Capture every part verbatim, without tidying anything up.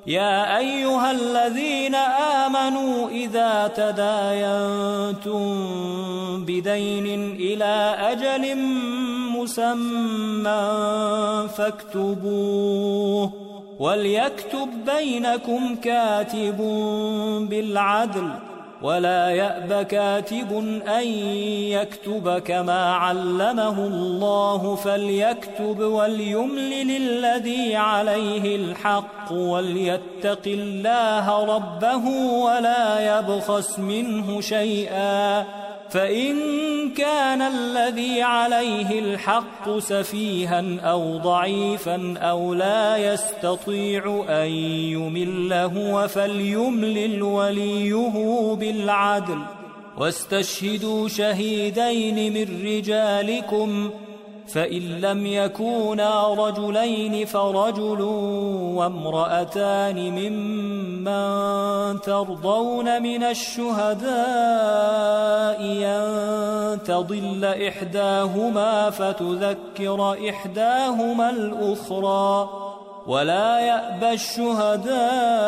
يا أيها الذين آمنوا إذا تداينتم بدين إلى أجل مسمى فاكتبوه وليكتب بينكم كاتب بالعدل ولا يأب كاتب أن يكتب كما علمه الله فليكتب وليملل الذي عليه الحق وليتق الله ربه ولا يبخس منه شيئا فإن كان الذي عليه الحق سفيها أو ضعيفا أو لا يستطيع أن يمل هو فليملل وليه بالعدل واستشهدوا شهيدين من رجالكم فإن لم يكونا رجلين فرجل وامرأتان ممن ترضون من الشهداء أن تضل إحداهما فتذكر إحداهما الأخرى ولا يأبى الشهداء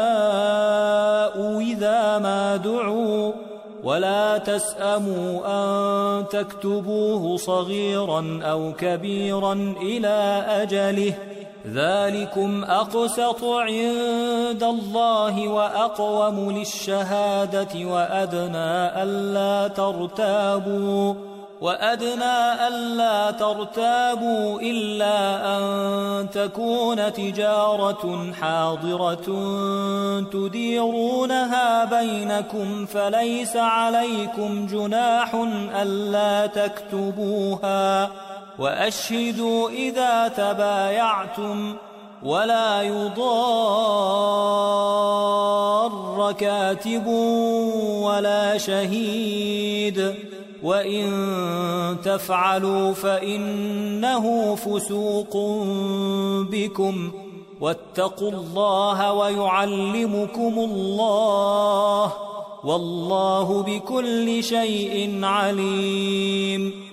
إذا ما دعوا ولا تسأموا أن تكتبوه صغيرا أو كبيرا إلى أجله ذلكم أقسط عند الله وأقوم للشهادة وأدنى ألا ترتابوا وأدنى ألا ترتابوا إلا أن تكون تجارة حاضرة تديرونها بينكم فليس عليكم جناح ألا تكتبوها وأشهدوا إذا تبايعتم ولا يضار كاتب ولا شهيد وإن تفعلوا فإنه فسوق بكم واتقوا الله ويعلمكم الله والله بكل شيء عليم